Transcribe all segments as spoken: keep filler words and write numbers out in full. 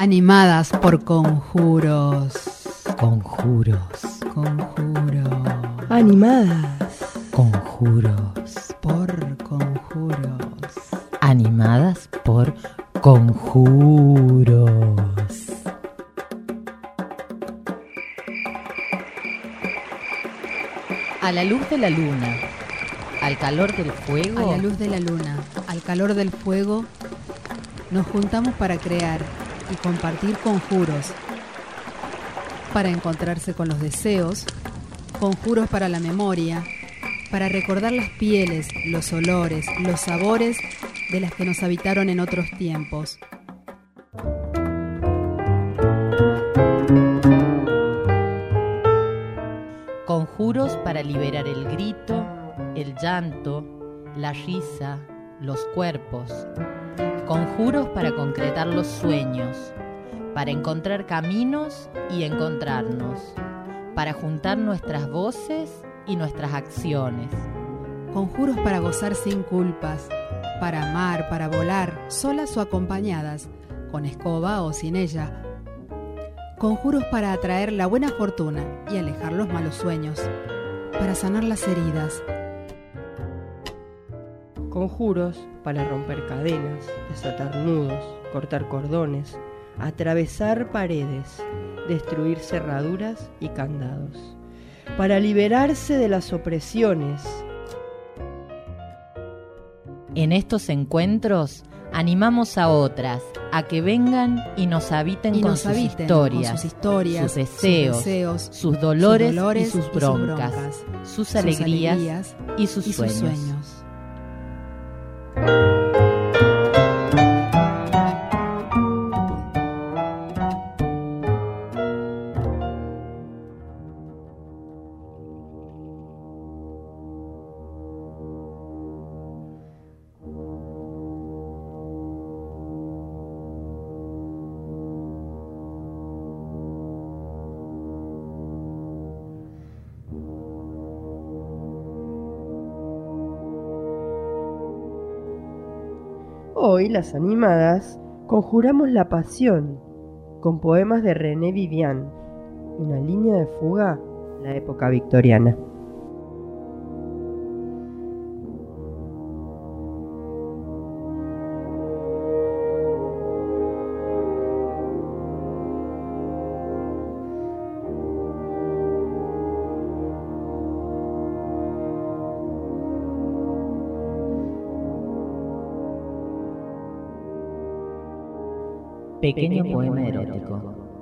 Animadas por conjuros. Conjuros. Conjuros. Animadas. Conjuros. Por conjuros. Animadas por conjuros. A la luz de la luna, al calor del fuego. A la luz de la luna, al calor del fuego, nos juntamos para crear y compartir conjuros, para encontrarse con los deseos, conjuros para la memoria, para recordar las pieles, los olores, los sabores de las que nos habitaron en otros tiempos. Conjuros para liberar el grito, el llanto, la risa, los cuerpos. Conjuros para concretar los sueños, para encontrar caminos y encontrarnos, para juntar nuestras voces y nuestras acciones. Conjuros para gozar sin culpas, para amar, para volar, solas o acompañadas, con escoba o sin ella. Conjuros para atraer la buena fortuna y alejar los malos sueños, para sanar las heridas. Conjuros para romper cadenas, desatar nudos, cortar cordones, atravesar paredes, destruir cerraduras y candados, para liberarse de las opresiones. En estos encuentros animamos a otras a que vengan y nos habiten, y con, nos sus habiten historias, con sus historias, sus deseos, sus, deseos, sus dolores, sus dolores y sus y sus broncas, broncas, sus, sus alegrías, alegrías y sus y sueños. sus sueños. Hoy, las animadas, conjuramos la pasión con poemas de René Vivian, una línea de fuga en la época victoriana. Pequeño poema erótico.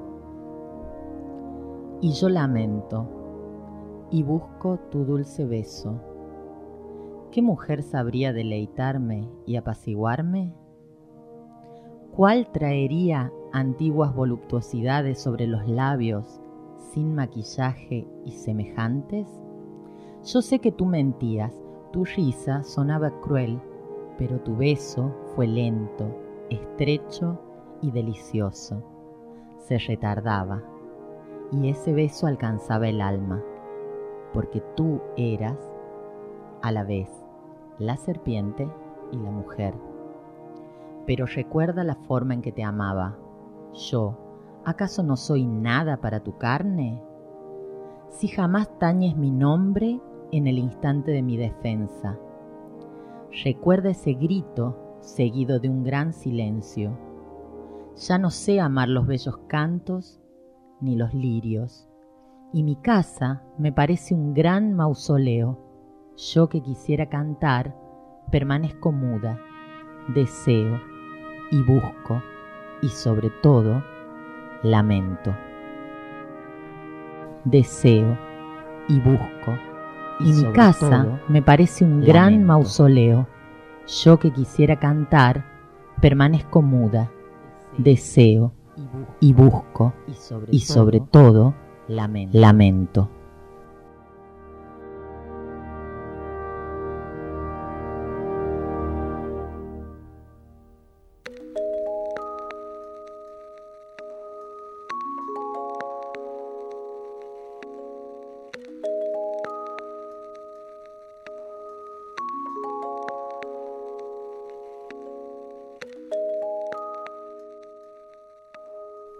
Y yo lamento, y busco tu dulce beso. ¿Qué mujer sabría deleitarme y apaciguarme? ¿Cuál traería antiguas voluptuosidades sobre los labios, sin maquillaje y semejantes? Yo sé que tú mentías, tu risa sonaba cruel, pero tu beso fue lento, estrecho y delicioso. Se retardaba, y ese beso alcanzaba el alma, porque tú eras, a la vez, la serpiente y la mujer. Pero recuerda la forma en que te amaba. Yo, ¿acaso no soy nada para tu carne? Si jamás tañes mi nombre en el instante de mi defensa. Recuerda ese grito seguido de un gran silencio. Ya no sé amar los bellos cantos ni los lirios, y mi casa me parece un gran mausoleo. Yo que quisiera cantar, permanezco muda, deseo y busco, y sobre todo, lamento. Deseo y busco, y, y mi casa todo, me parece un lamento. Gran mausoleo. Yo que quisiera cantar, permanezco muda, deseo y busco, y sobre, y sobre todo, todo lamento. lamento.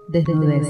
Desnudez.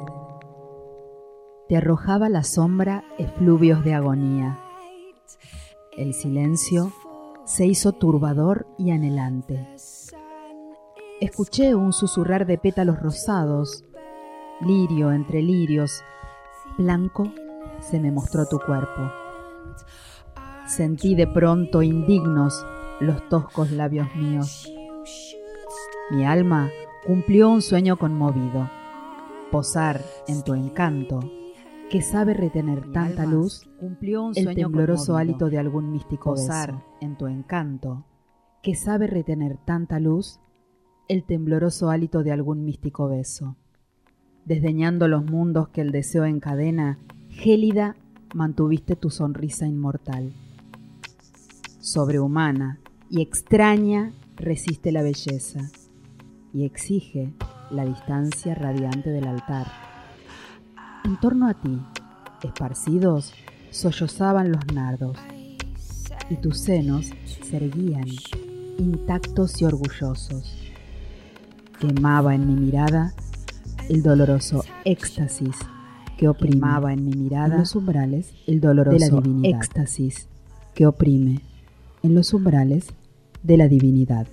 Te arrojaba la sombra efluvios de agonía. El silencio se hizo turbador y anhelante. Escuché un susurrar de pétalos rosados, lirio entre lirios, blanco se me mostró tu cuerpo. Sentí de pronto indignos los toscos labios míos. Mi alma cumplió un sueño conmovido, posar en tu encanto, que sabe retener Mi tanta luz, cumplió un el sueño tembloroso conmovido. Hálito de algún místico posar beso. En tu encanto, que sabe retener tanta luz, el tembloroso hálito de algún místico beso. Desdeñando los mundos que el deseo encadena, gélida mantuviste tu sonrisa inmortal. Sobrehumana y extraña resiste la belleza y exige la distancia radiante del altar. En torno a ti, esparcidos, sollozaban los nardos, y tus senos se erguían, intactos y orgullosos. Quemaba en mi mirada el doloroso éxtasis que oprime. Quemaba en mi mirada en los umbrales el doloroso de la divinidad. Éxtasis que oprime en los umbrales de la divinidad.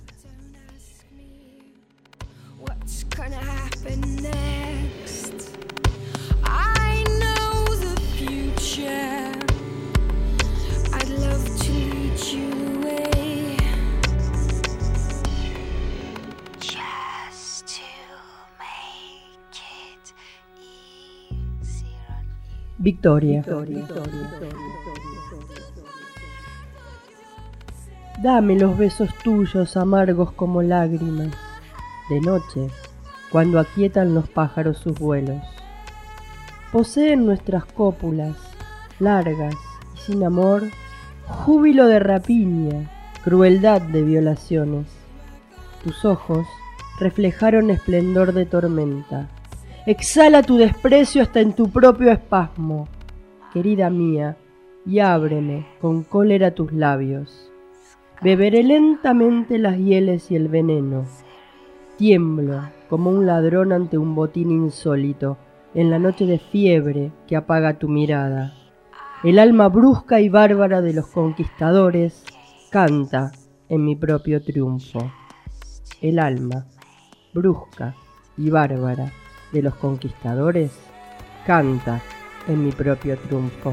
Victoria. Dame los besos tuyos amargos como lágrimas, de noche, cuando aquietan los pájaros sus vuelos. Poseen nuestras cópulas, largas y sin amor, júbilo de rapiña, crueldad de violaciones. Tus ojos reflejaron esplendor de tormenta. Exhala tu desprecio hasta en tu propio espasmo, querida mía, y ábreme con cólera tus labios. Beberé lentamente las hieles y el veneno. Tiemblo como un ladrón ante un botín insólito, en la noche de fiebre que apaga tu mirada. El alma brusca y bárbara de los conquistadores canta en mi propio triunfo. El alma brusca y bárbara de los conquistadores canta en mi propio triunfo.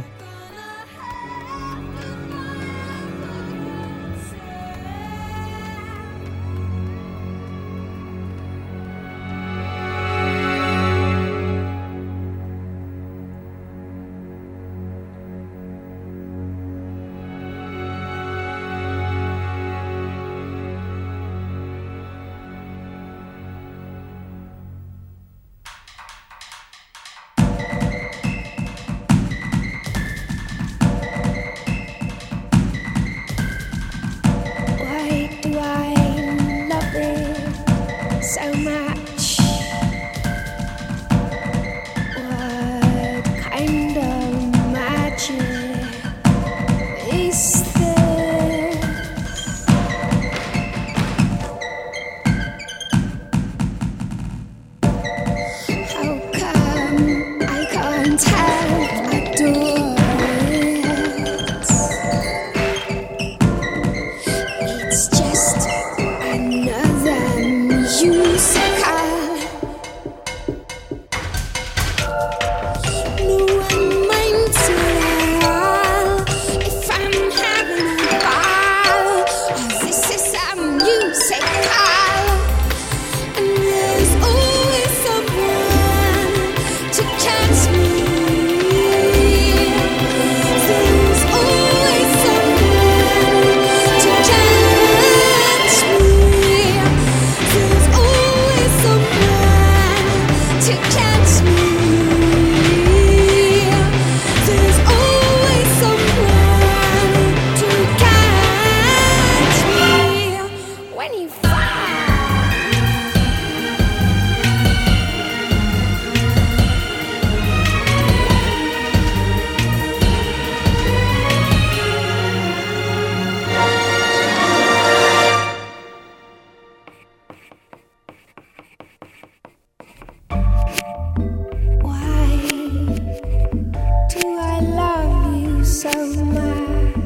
so much.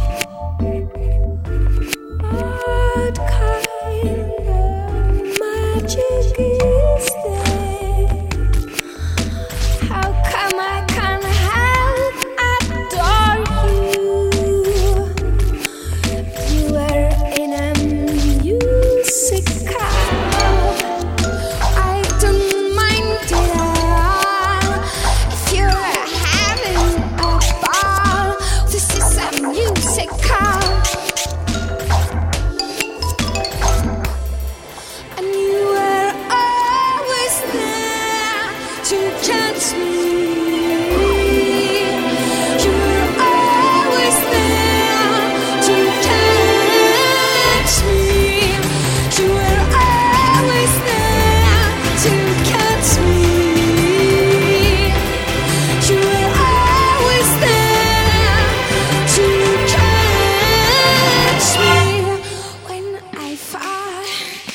What kind of magic is there? How come I can't help adore you? You were in a musical. I don't mind it all. If you're having a ball, this is a musical. And you were always there to catch me. You were always there to catch me. You were always there to catch me. You were always there to catch me when I fall.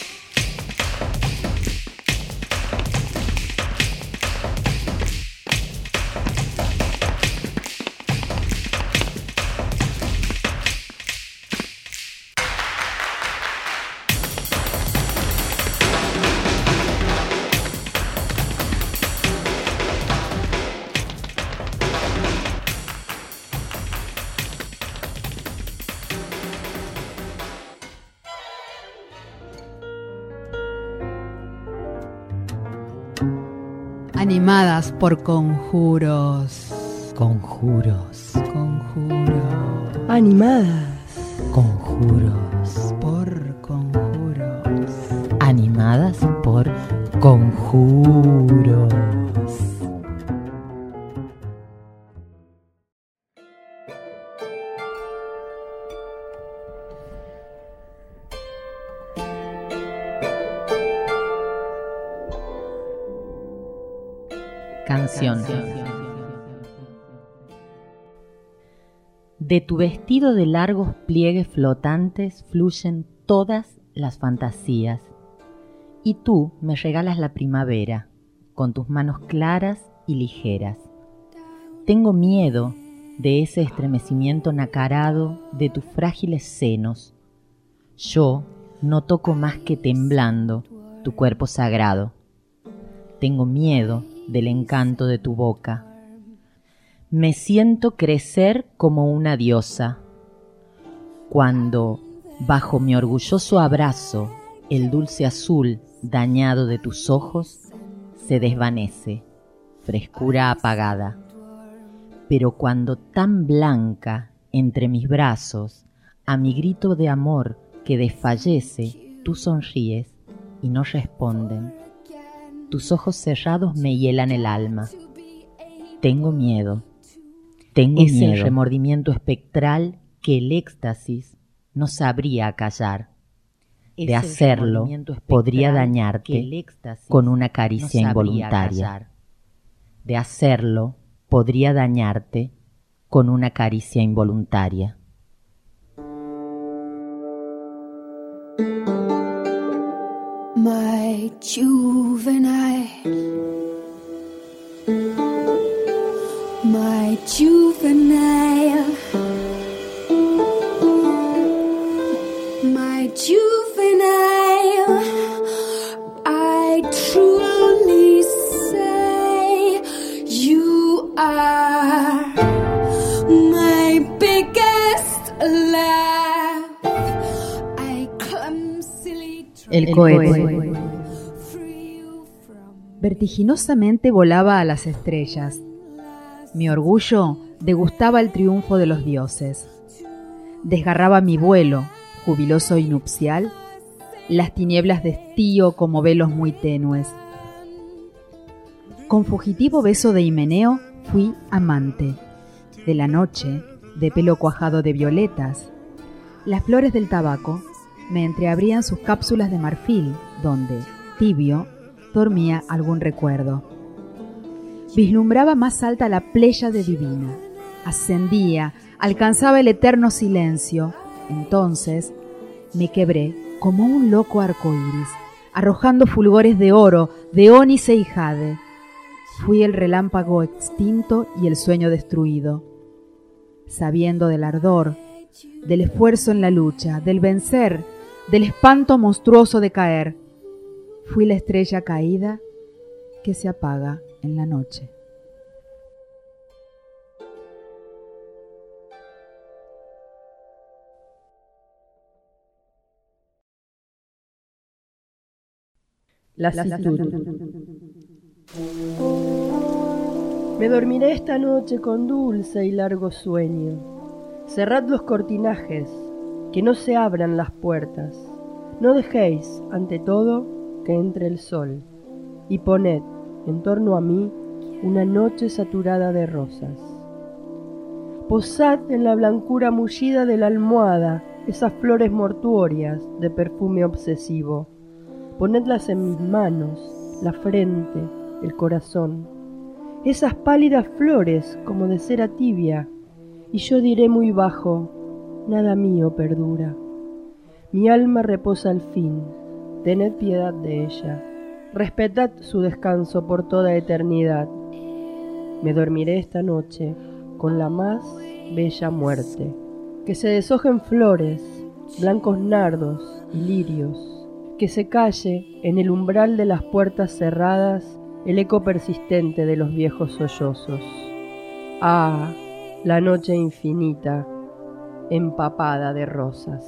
Animadas por conjuros. Conjuros, Conjuros. Animadas. conjuros, Por conjuros. animadas por conjuros. Canción. De tu vestido de largos pliegues flotantes fluyen todas las fantasías, y tú me regalas la primavera con tus manos claras y ligeras. Tengo miedo de ese estremecimiento nacarado de tus frágiles senos. Yo no toco más que temblando tu cuerpo sagrado. Tengo miedo del encanto de tu boca. Me siento crecer como una diosa, cuando, bajo mi orgulloso abrazo, el dulce azul dañado de tus ojos se desvanece, frescura apagada. Pero cuando tan blanca entre mis brazos, a mi grito de amor que desfallece, tú sonríes y no responden. Tus ojos cerrados me hielan el alma. Tengo miedo. Tengo Ese miedo. remordimiento espectral que el éxtasis no sabría acallar. De hacerlo, podría dañarte con una caricia no involuntaria. De hacerlo, podría dañarte con una caricia involuntaria. My juvenile, my juvenile, my juvenile, I truly say you are my biggest laugh. I clumsily El cohete. Vertiginosamente volaba a las estrellas. Mi orgullo degustaba el triunfo de los dioses. Desgarraba mi vuelo, jubiloso y nupcial, las tinieblas de estío como velos muy tenues. Con fugitivo beso de Himeneo fui amante. De la noche, de pelo cuajado de violetas, las flores del tabaco me entreabrían sus cápsulas de marfil, donde, tibio, dormía algún recuerdo. Vislumbraba más alta la pléyade divina, ascendía, alcanzaba el eterno silencio. Entonces me quebré como un loco arcoíris, arrojando fulgores de oro, de ónice y jade. Fui el relámpago extinto y el sueño destruido. sabiendo del ardor, del esfuerzo en la lucha, del vencer, del espanto monstruoso de caer. Fui la estrella caída que se apaga en la noche. Lasitud. Me dormiré esta noche con dulce y largo sueño. Cerrad los cortinajes, que no se abran las puertas. No dejéis, ante todo, que entre el sol. Y poned en torno a mí una noche saturada de rosas. Posad en la blancura mullida de la almohada esas flores mortuorias de perfume obsesivo. Ponedlas en mis manos, la frente, el corazón, esas pálidas flores como de cera tibia, y yo diré muy bajo, nada mío perdura. Mi alma reposa al fin, tened piedad de ella, respetad su descanso por toda eternidad. Me dormiré esta noche con la más bella muerte, que se deshojen flores, blancos nardos y lirios, que se calle en el umbral de las puertas cerradas el eco persistente de los viejos sollozos. Ah, la noche infinita, empapada de rosas.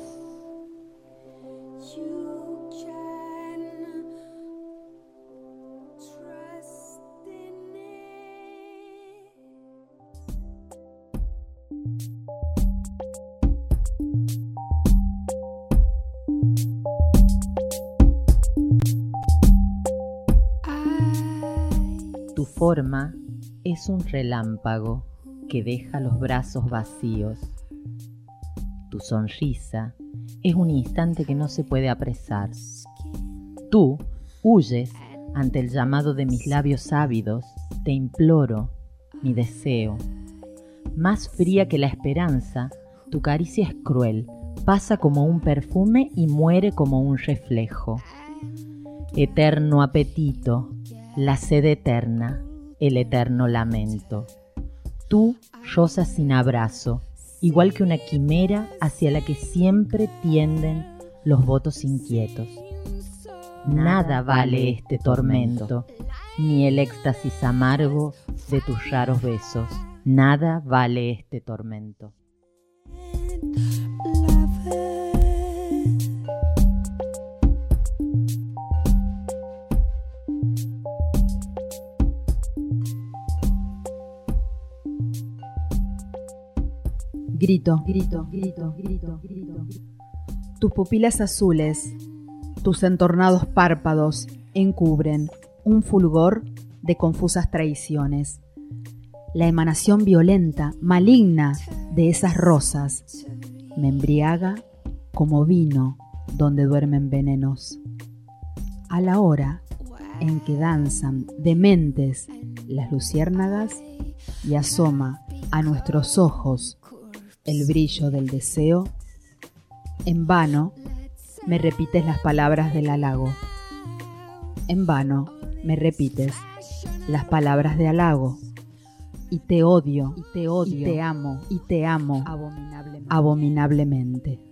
Tu forma es un relámpago que deja los brazos vacíos. Tu sonrisa es un instante que no se puede apresar. Tú huyes ante el llamado de mis labios ávidos. Te imploro, mi deseo. Más fría que la esperanza, tu caricia es cruel, pasa como un perfume y muere como un reflejo. Eterno apetito, la sed eterna, el eterno lamento. Tú, rosa sin abrazo, igual que una quimera hacia la que siempre tienden los votos inquietos. Nada vale este tormento, ni el éxtasis amargo de tus raros besos. Nada vale este tormento. Grito, grito, grito, grito, grito. Tus pupilas azules, tus entornados párpados encubren un fulgor de confusas traiciones. La emanación violenta, maligna de esas rosas me embriaga como vino donde duermen venenos. A la hora en que danzan dementes las luciérnagas y asoma a nuestros ojos el brillo del deseo, en vano me repites las palabras del halago. En vano me repites las palabras de halago. Y te odio, y te odio, y te amo, y te amo abominablemente. abominablemente.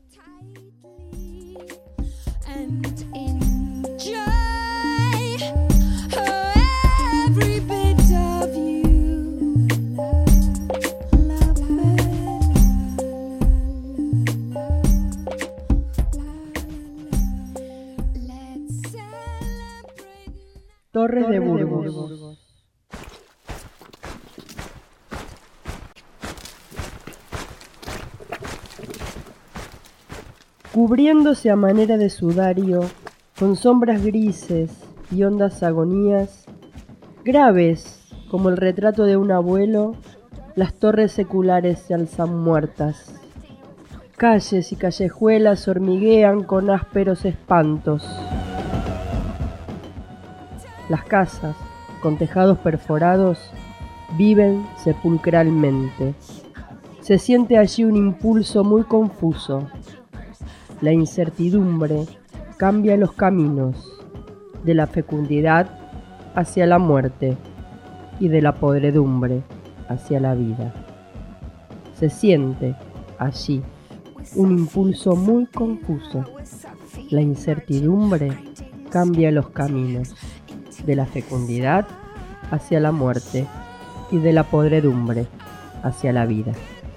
Torres de Burgos. Cubriéndose a manera de sudario, con sombras grises y hondas agonías, graves como el retrato de un abuelo, las torres seculares se alzan muertas. Calles y callejuelas hormiguean con ásperos espantos. Las casas, con tejados perforados, viven sepulcralmente. Se siente allí un impulso muy confuso. La incertidumbre cambia los caminos, de la fecundidad hacia la muerte y de la podredumbre hacia la vida. Se siente allí un impulso muy confuso. La incertidumbre cambia los caminos, de la fecundidad hacia la muerte y de la podredumbre hacia la vida.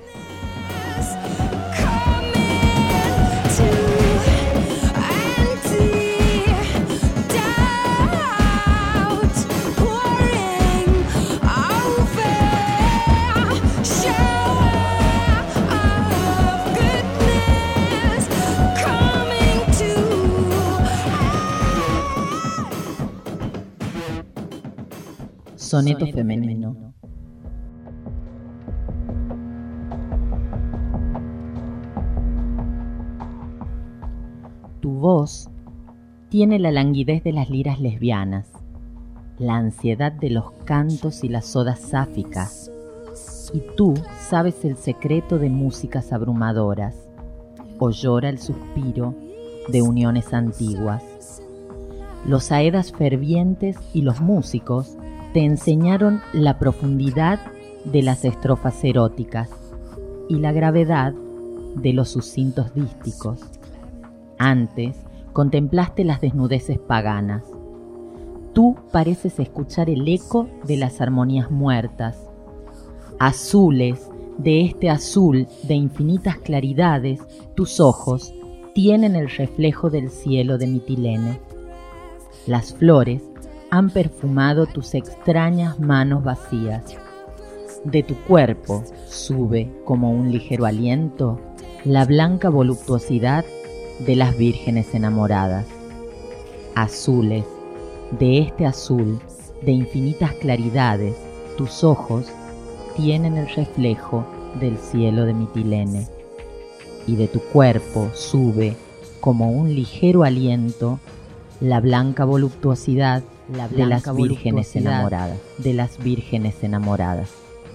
Soneto femenino. Tu voz tiene la languidez de las liras lesbianas, la ansiedad de los cantos y las odas sáficas, y tú sabes el secreto de músicas abrumadoras, o llora el suspiro de uniones antiguas. Los aedas fervientes y los músicos te enseñaron la profundidad de las estrofas eróticas y la gravedad de los sucintos dísticos. Antes contemplaste las desnudeces paganas. Tú pareces escuchar el eco de las armonías muertas. Azules de este azul de infinitas claridades, tus ojos tienen el reflejo del cielo de Mitilene. Las flores han perfumado tus extrañas manos vacías. De tu cuerpo sube como un ligero aliento la blanca voluptuosidad de las vírgenes enamoradas. Azules, de este azul de infinitas claridades, tus ojos tienen el reflejo del cielo de Mitilene. Y de tu cuerpo sube como un ligero aliento la blanca voluptuosidad La de las vírgenes enamoradas, de las vírgenes enamoradas.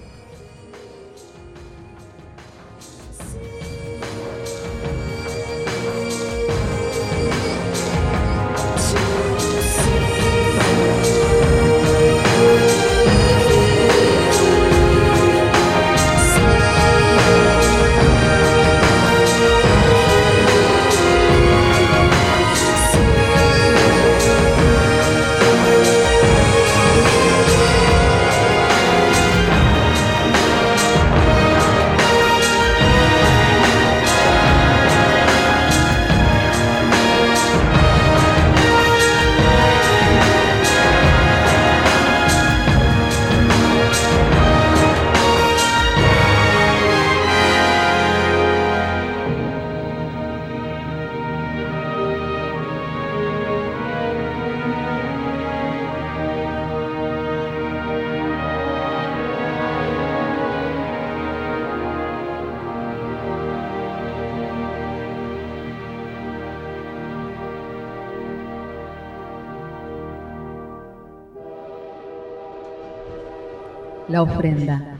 La ofrenda.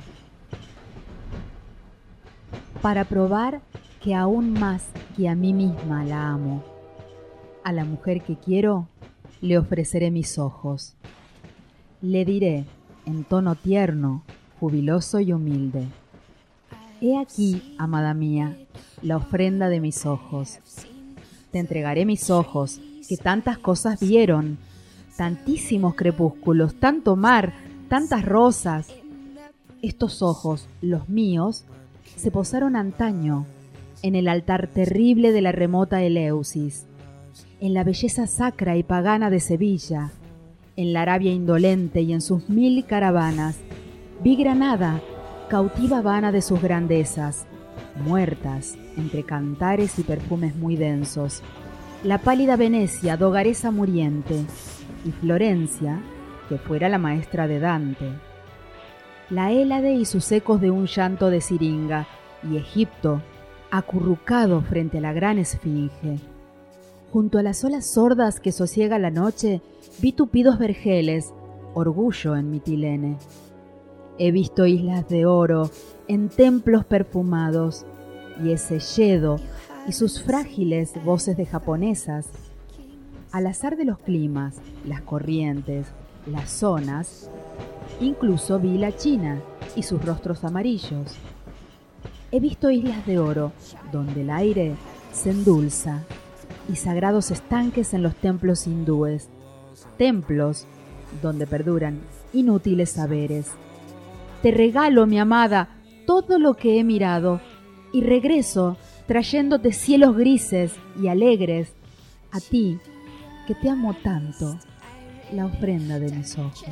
Para probar que aún más que a mí misma la amo, a la mujer que quiero le ofreceré mis ojos. Le diré, en tono tierno, jubiloso y humilde: he aquí, amada mía, la ofrenda de mis ojos. Te entregaré mis ojos, que tantas cosas vieron, tantísimos crepúsculos, tanto mar, tantas rosas. Estos ojos, los míos, se posaron antaño en el altar terrible de la remota Eleusis, en la belleza sacra y pagana de Sevilla, en la Arabia indolente y en sus mil caravanas. Vi Granada, cautiva Habana de sus grandezas, muertas entre cantares y perfumes muy densos, la pálida Venecia, dogaresa muriente, y Florencia, que fuera la maestra de Dante, la Hélade y sus ecos de un llanto de siringa, y Egipto, acurrucado frente a la gran esfinge. Junto a las olas sordas que sosiega la noche, vi tupidos vergeles, orgullo en Mitilene. He visto islas de oro en templos perfumados, y ese yedo y sus frágiles voces de japonesas. Al azar de los climas, las corrientes, las zonas, incluso vi la China y sus rostros amarillos. he visto islas de oro, donde el aire se endulza, y sagrados estanques en los templos hindúes, templos donde perduran inútiles saberes. Te regalo, mi amada, todo lo que he mirado, y regreso trayéndote cielos grises y alegres, a ti, que te amo tanto, la ofrenda de mis ojos.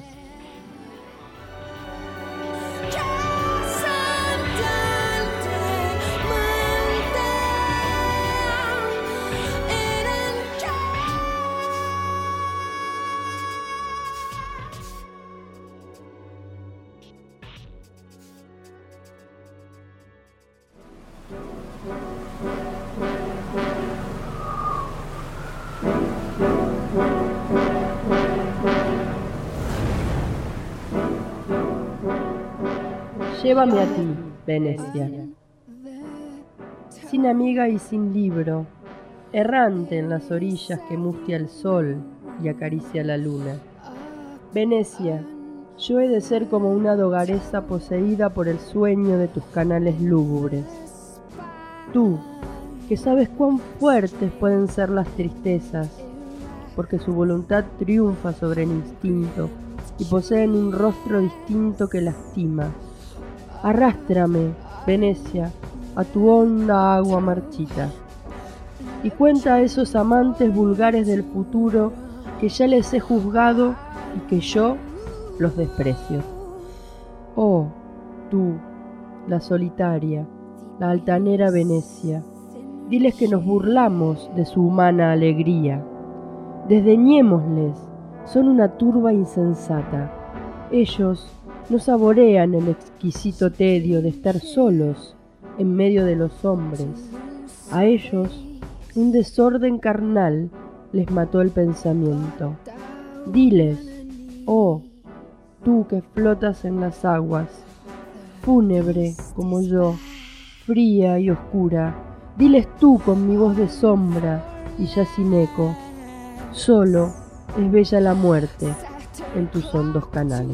Llévame a ti, Venecia, sin amiga y sin libro, errante en las orillas que mustia el sol y acaricia la luna. Venecia, yo he de ser como una dogaresa poseída por el sueño de tus canales lúgubres. Tú, que sabes cuán fuertes pueden ser las tristezas, porque su voluntad triunfa sobre el instinto y poseen un rostro distinto que lastima. Arrástrame, Venecia, a tu honda agua marchita, y cuenta a esos amantes vulgares del futuro que ya les he juzgado y que yo los desprecio. Oh, tú, la solitaria, la altanera Venecia, diles que nos burlamos de su humana alegría. Desdeñémosles, son una turba insensata. Ellos no saborean el exquisito tedio de estar solos en medio de los hombres. A ellos un desorden carnal les mató el pensamiento. Diles, oh, tú que flotas en las aguas, fúnebre como yo, fría y oscura, diles tú con mi voz de sombra y ya sin eco, solo es bella la muerte en tus hondos canales.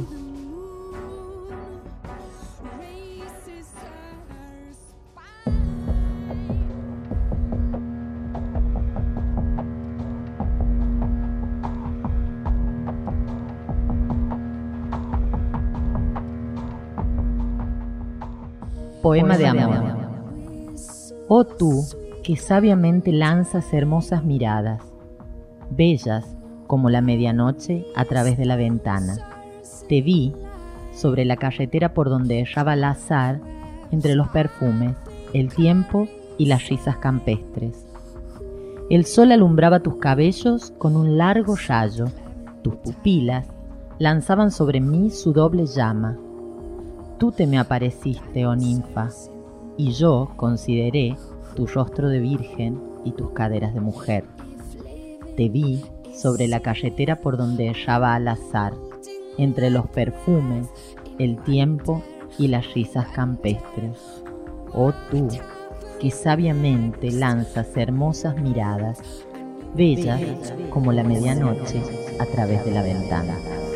Poema de amor. Oh tú, que sabiamente lanzas hermosas miradas, bellas como la medianoche a través de la ventana. Te vi sobre la carretera por donde erraba el azar, entre los perfumes, el tiempo y las risas campestres. El sol alumbraba tus cabellos con un largo rayo, tus pupilas lanzaban sobre mí su doble llama. Tú te me apareciste, oh ninfa, y yo consideré tu rostro de virgen y tus caderas de mujer. Te vi sobre la carretera por donde erraba al azar, entre los perfumes, el tiempo y las risas campestres. Oh tú, que sabiamente lanzas hermosas miradas, bellas como la medianoche a través de la ventana.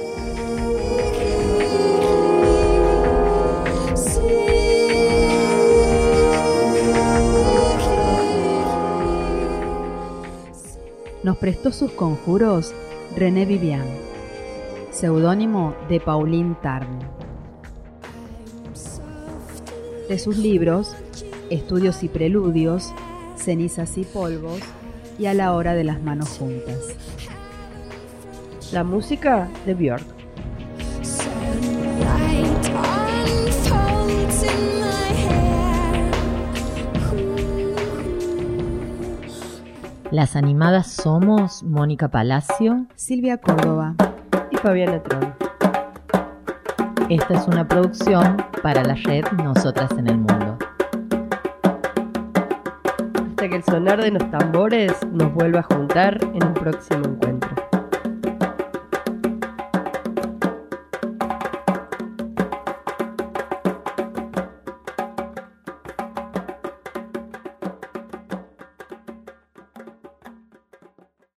Nos prestó sus conjuros René Vivian, seudónimo de Pauline Tarn. De sus libros, Estudios y Preludios, Cenizas y Polvos y A la hora de las manos juntas. La música de Björk. Las animadas somos Mónica Palacio, Silvia Córdoba y Fabiana Tron. Esta es una producción para la red Nosotras en el Mundo. Hasta que el sonar de los tambores nos vuelva a juntar en un próximo encuentro.